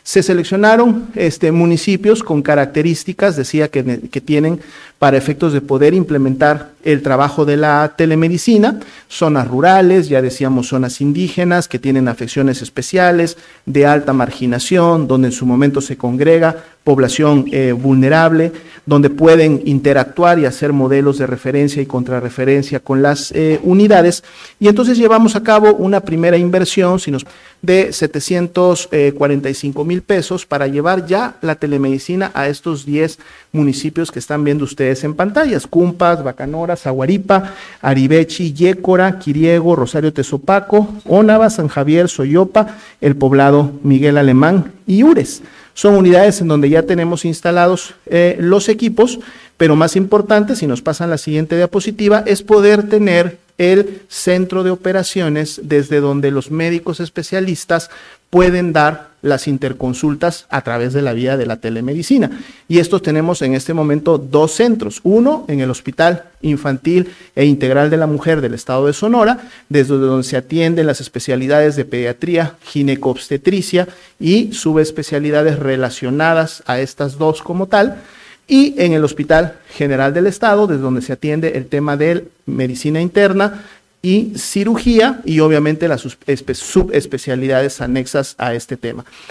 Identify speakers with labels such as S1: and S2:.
S1: Se seleccionaron municipios con características, decía, que tienen para efectos de poder implementar el trabajo de la telemedicina, zonas rurales, ya decíamos zonas indígenas que tienen afecciones especiales, de alta marginación, donde en su momento se congrega población vulnerable, donde pueden interactuar y hacer modelos de referencia y contrarreferencia con las unidades, y entonces llevamos a cabo una primera inversión de 745,000 pesos para llevar ya la telemedicina a estos 10 municipios que están viendo ustedes en pantallas: Cumpas, Bacanora, Zaguaripa, Aribechi, Yécora, Quiriego, Rosario Tezopaco, Ónava, San Javier, Soyopa, el poblado Miguel Alemán y Ures. Son unidades en donde ya tenemos instalados los equipos, pero más importante, si nos pasan la siguiente diapositiva, es poder tener el centro de operaciones desde donde los médicos especialistas pueden dar las interconsultas a través de la vía de la telemedicina. Y estos tenemos en este momento 2 centros, uno en el Hospital Infantil e Integral de la Mujer del Estado de Sonora, desde donde se atienden las especialidades de pediatría, ginecobstetricia y subespecialidades relacionadas a estas 2 como tal, y en el Hospital General del Estado, desde donde se atiende el tema de medicina interna y cirugía, y obviamente las subespecialidades anexas a este tema.